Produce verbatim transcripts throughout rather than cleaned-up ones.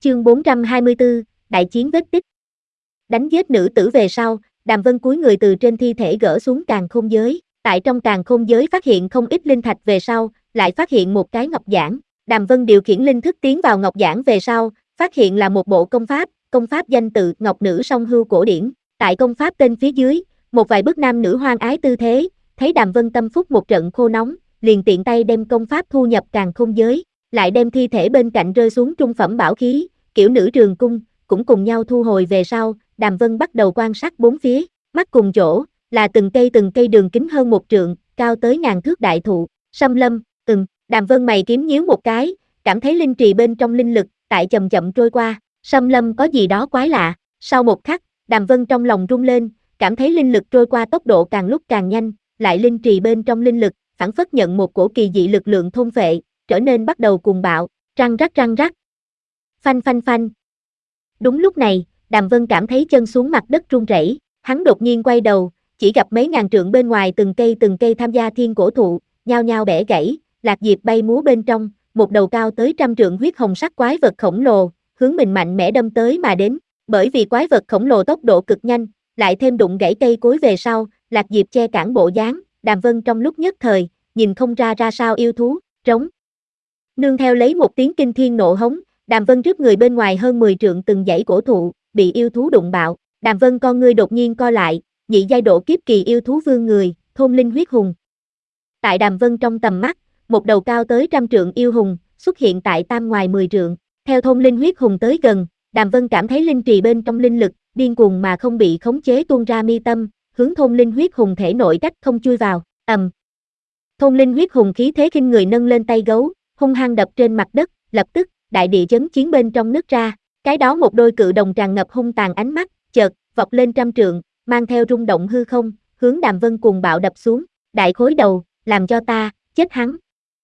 Chương bốn trăm hai mươi tư, Đại chiến vết tích. Đánh giết nữ tử về sau, Đàm Vân cúi người từ trên thi thể gỡ xuống càn khôn giới. Tại trong càn khôn giới phát hiện không ít linh thạch về sau, lại phát hiện một cái ngọc giản. Đàm Vân điều khiển linh thức tiến vào ngọc giản về sau, phát hiện là một bộ công pháp, công pháp danh tự Ngọc Nữ Song Hưu cổ điển. Tại công pháp tên phía dưới, một vài bức nam nữ hoang ái tư thế, thấy Đàm Vân tâm phúc một trận khô nóng, liền tiện tay đem công pháp thu nhập càn khôn giới, lại đem thi thể bên cạnh rơi xuống trung phẩm bảo khí, kiểu nữ trường cung, cũng cùng nhau thu hồi về sau. Đàm Vân bắt đầu quan sát bốn phía, mắt cùng chỗ, là từng cây từng cây đường kính hơn một trượng, cao tới ngàn thước đại thụ, Sâm Lâm. Ừm, Đàm Vân mày kiếm nhíu một cái, cảm thấy linh trì bên trong linh lực, tại chậm chậm trôi qua, Sâm Lâm có gì đó quái lạ. Sau một khắc, Đàm Vân trong lòng rung lên, cảm thấy linh lực trôi qua tốc độ càng lúc càng nhanh, lại linh trì bên trong linh lực, phảng phất nhận một cổ kỳ dị lực lượng thôn phệ, trở nên bắt đầu cuồng bạo, răng rắc răng rắc. Phanh phanh phanh. Đúng lúc này, Đàm Vân cảm thấy chân xuống mặt đất run rẩy, hắn đột nhiên quay đầu, chỉ gặp mấy ngàn trượng bên ngoài từng cây từng cây tham gia thiên cổ thụ, nhao nhao bẻ gãy, lạc diệp bay múa bên trong, một đầu cao tới trăm trượng huyết hồng sắc quái vật khổng lồ, hướng mình mạnh mẽ đâm tới mà đến. Bởi vì quái vật khổng lồ tốc độ cực nhanh, lại thêm đụng gãy cây cối về sau, lạc diệp che cản bộ dáng, Đàm Vân trong lúc nhất thời, nhìn không ra ra sao yêu thú, trống. Nương theo lấy một tiếng kinh thiên nộ hống, Đàm Vân trước người bên ngoài hơn mười trượng từng dãy cổ thụ, bị yêu thú đụng bạo. Đàm Vân con ngươi đột nhiên co lại, nhị giai độ kiếp kỳ yêu thú vương người, thôn linh huyết hùng. Tại Đàm Vân trong tầm mắt, một đầu cao tới trăm trượng yêu hùng, xuất hiện tại tam ngoài mười trượng. Theo thôn linh huyết hùng tới gần, Đàm Vân cảm thấy linh trì bên trong linh lực, điên cuồng mà không bị khống chế tuôn ra mi tâm, hướng thôn linh huyết hùng thể nội cách không chui vào, ầm. Thôn linh huyết hùng khí thế khinh người nâng lên tay gấu, hung hăng đập trên mặt đất, lập tức, đại địa chấn chiến bên trong nứt ra, cái đó một đôi cự đồng tràn ngập hung tàn ánh mắt, chợt, vọt lên trăm trượng, mang theo rung động hư không, hướng Đàm Vân cuồng bạo đập xuống, đại khối đầu, làm cho ta, chết hắn.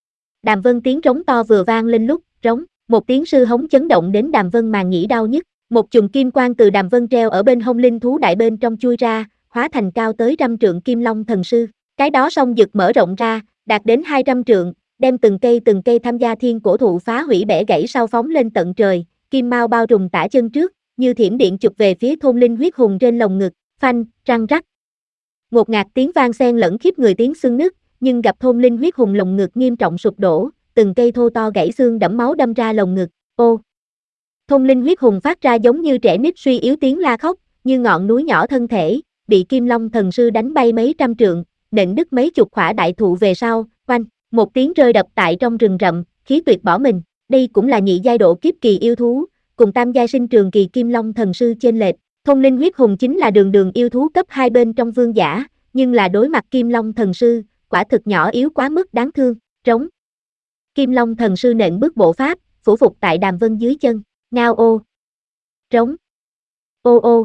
Đàm Vân tiếng rống to vừa vang lên lúc, rống, một tiếng sư hống chấn động đến Đàm Vân màng nhĩ đau nhức, một chùm kim quang từ Đàm Vân treo ở bên hông linh thú đại bên trong chui ra, hóa thành cao tới trăm trượng kim long thần sư, cái đó song dực mở rộng ra, đạt đến hai trăm trượng, đem từng cây từng cây tham gia thiên cổ thụ phá hủy bẻ gãy sau phóng lên tận trời, kim mao bao trùm tả chân trước, như thiểm điện chụp về phía thôn linh huyết hùng trên lồng ngực, phanh, răng rắc. Một ngạt tiếng vang xen lẫn khiếp người tiếng xương nứt, nhưng gặp thôn linh huyết hùng lồng ngực nghiêm trọng sụp đổ, từng cây thô to gãy xương đẫm máu đâm ra lồng ngực. Ô! Thôn linh huyết hùng phát ra giống như trẻ nít suy yếu tiếng la khóc, như ngọn núi nhỏ thân thể, bị kim long thần sư đánh bay mấy trăm trượng, nện đứt mấy chục khỏa đại thụ về sau, oanh, một tiếng rơi đập tại trong rừng rậm, khí tuyệt bỏ mình. Đây cũng là nhị giai độ kiếp kỳ yêu thú, cùng tam giai sinh trường kỳ kim long thần sư chênh lệch. Thôn linh huyết hùng chính là đường đường yêu thú cấp hai bên trong vương giả, nhưng là đối mặt kim long thần sư, quả thực nhỏ yếu quá mức đáng thương. Trống. Kim long thần sư nện bước bộ pháp, phủ phục tại Đàm Vân dưới chân, ngao ô. Trống. Ô ô.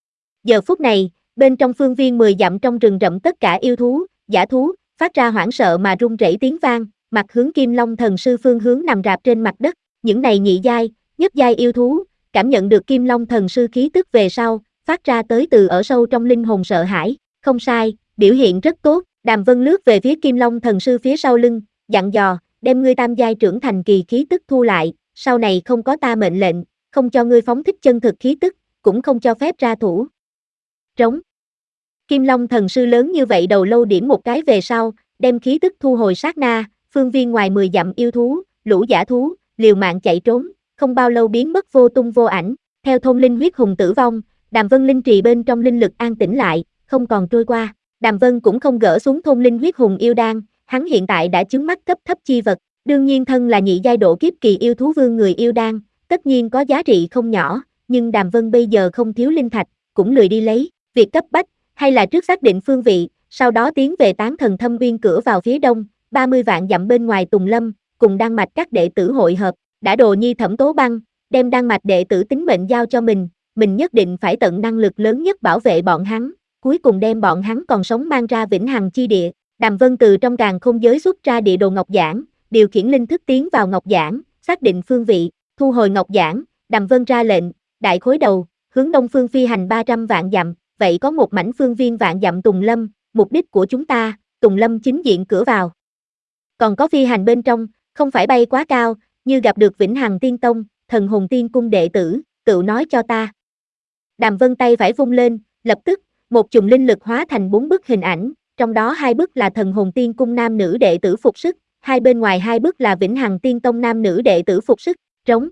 Giờ phút này, bên trong phương viên mười dặm trong rừng rậm tất cả yêu thú, giả thú, phát ra hoảng sợ mà rung rẩy tiếng vang, mặt hướng kim long thần sư phương hướng nằm rạp trên mặt đất. Những này nhị giai, nhất giai yêu thú, cảm nhận được kim long thần sư khí tức về sau, phát ra tới từ ở sâu trong linh hồn sợ hãi. Không sai, biểu hiện rất tốt. Đàm Vân lướt về phía kim long thần sư phía sau lưng, dặn dò, đem ngươi tam giai trưởng thành kỳ khí tức thu lại, sau này không có ta mệnh lệnh, không cho ngươi phóng thích chân thực khí tức, cũng không cho phép ra thủ. Trống. Kim long thần sư lớn như vậy đầu lâu điểm một cái về sau, đem khí tức thu hồi sát na, phương viên ngoài mười dặm yêu thú, lũ giả thú, liều mạng chạy trốn, không bao lâu biến mất vô tung vô ảnh. Theo thôn linh huyết hùng tử vong, Đàm Vân linh trì bên trong linh lực an tĩnh lại, không còn trôi qua. Đàm Vân cũng không gỡ xuống thôn linh huyết hùng yêu đan, hắn hiện tại đã chứng mắt cấp thấp chi vật, đương nhiên thân là nhị giai độ kiếp kỳ yêu thú vương người yêu đan, tất nhiên có giá trị không nhỏ, nhưng Đàm Vân bây giờ không thiếu linh thạch, cũng lười đi lấy, việc cấp bách, hay là trước xác định phương vị, sau đó tiến về Tán Thần Thâm Uyên cửa vào phía đông, ba mươi vạn dặm bên ngoài Tùng Lâm, cùng Đan Mạch các đệ tử hội hợp, đã đồ nhi Thẩm Tố Băng, đem Đan Mạch đệ tử tính mệnh giao cho mình, mình nhất định phải tận năng lực lớn nhất bảo vệ bọn hắn, cuối cùng đem bọn hắn còn sống mang ra vĩnh hằng chi địa. Đàm Vân từ trong càn khôn giới xuất ra địa đồ ngọc giản, điều khiển linh thức tiến vào ngọc giản, xác định phương vị, thu hồi ngọc giản, Đàm Vân ra lệnh, đại khối đầu, hướng đông phương phi hành ba trăm vạn dặm, vậy có một mảnh phương viên vạn dặm Tùng Lâm, mục đích của chúng ta, Tùng Lâm chính diện cửa vào. Còn có phi hành bên trong, không phải bay quá cao, như gặp được Vĩnh Hằng Tiên Tông, thần hồn tiên cung đệ tử, tự nói cho ta. Đàm Vân tay phải vung lên, lập tức, một chùm linh lực hóa thành bốn bức hình ảnh, trong đó hai bức là thần hồn tiên cung nam nữ đệ tử phục sức, hai bên ngoài hai bức là Vĩnh Hằng Tiên Tông nam nữ đệ tử phục sức, trống.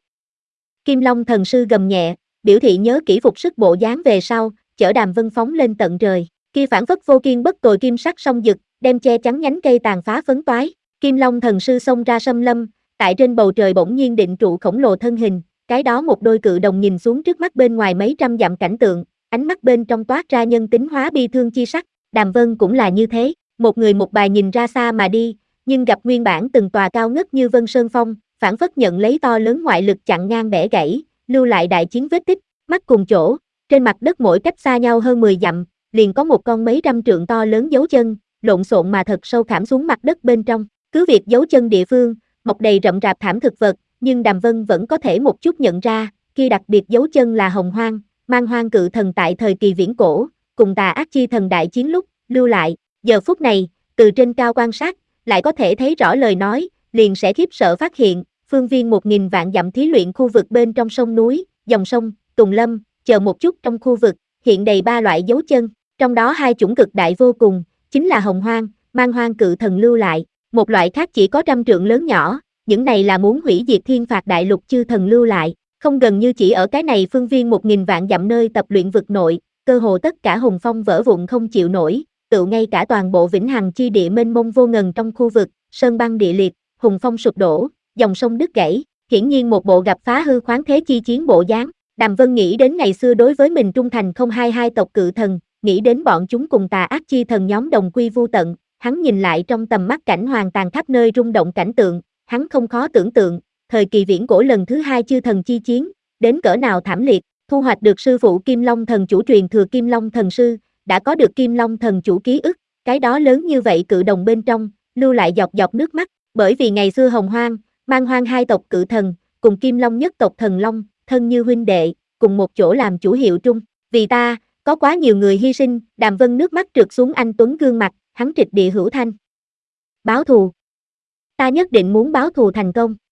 Kim Long thần sư gầm nhẹ, biểu thị nhớ kỹ phục sức bộ dáng về sau, chở Đàm Vân phóng lên tận trời. Kia phản phất vô kiên bất tồi kim sắc song dực, đem che chắn nhánh cây tàn phá phấn toái. Kim Long thần sư xông ra xâm lâm, tại trên bầu trời bỗng nhiên định trụ khổng lồ thân hình, cái đó một đôi cự đồng nhìn xuống trước mắt bên ngoài mấy trăm dặm cảnh tượng, ánh mắt bên trong toát ra nhân tính hóa bi thương chi sắc. Đàm Vân cũng là như thế, một người một bài nhìn ra xa mà đi, nhưng gặp nguyên bản từng tòa cao ngất như Vân Sơn Phong, phản phất nhận lấy to lớn ngoại lực chặn ngang bẻ gãy, lưu lại đại chiến vết tích, mắt cùng chỗ, trên mặt đất mỗi cách xa nhau hơn mười dặm, liền có một con mấy trăm trượng to lớn dấu chân, lộn xộn mà thật sâu khảm xuống mặt đất bên trong. Cứ việc dấu chân địa phương, mọc đầy rậm rạp thảm thực vật, nhưng Đàm Vân vẫn có thể một chút nhận ra, kia đặc biệt dấu chân là Hồng Hoang, Mang Hoang cự thần tại thời kỳ viễn cổ, cùng Tà Ác chi thần đại chiến lúc, lưu lại. Giờ phút này, từ trên cao quan sát, lại có thể thấy rõ lời nói, liền sẽ khiếp sợ phát hiện, phương viên một nghìn vạn dặm thí luyện khu vực bên trong sông núi, dòng sông, tùng lâm, chờ một chút trong khu vực, hiện đầy ba loại dấu chân, trong đó hai chủng cực đại vô cùng, chính là Hồng Hoang, Mang Hoang cự thần lưu lại, một loại khác chỉ có trăm trượng lớn nhỏ, những này là muốn hủy diệt thiên phạt đại lục chư thần lưu lại, không gần như chỉ ở cái này phương viên một nghìn vạn dặm nơi tập luyện vực nội, cơ hồ tất cả hùng phong vỡ vụn không chịu nổi, tự ngay cả toàn bộ vĩnh hằng chi địa mênh mông vô ngần trong khu vực, sơn băng địa liệt, hùng phong sụp đổ, dòng sông đứt gãy, hiển nhiên một bộ gặp phá hư khoáng thế chi chiến bộ dáng. Đàm Vân nghĩ đến ngày xưa đối với mình trung thành không hai hai tộc cự thần, nghĩ đến bọn chúng cùng Tà Ác chi thần nhóm đồng quy vu tận, hắn nhìn lại trong tầm mắt cảnh hoàng tàn khắp nơi rung động cảnh tượng, hắn không khó tưởng tượng, thời kỳ viễn cổ lần thứ hai chư thần chi chiến, đến cỡ nào thảm liệt, thu hoạch được sư phụ Kim Long thần chủ truyền thừa Kim Long thần sư, đã có được Kim Long thần chủ ký ức, cái đó lớn như vậy cự đồng bên trong, lưu lại dọc dọc nước mắt, bởi vì ngày xưa Hồng Hoang, Mang Hoang hai tộc cự thần, cùng Kim Long nhất tộc thần Long, thân như huynh đệ, cùng một chỗ làm chủ hiệu trung, vì ta, có quá nhiều người hy sinh. Đàm Vân nước mắt trượt xuống anh tuấn gương mặt, hắn trịch địa hữu thanh. Báo thù. Ta nhất định muốn báo thù thành công.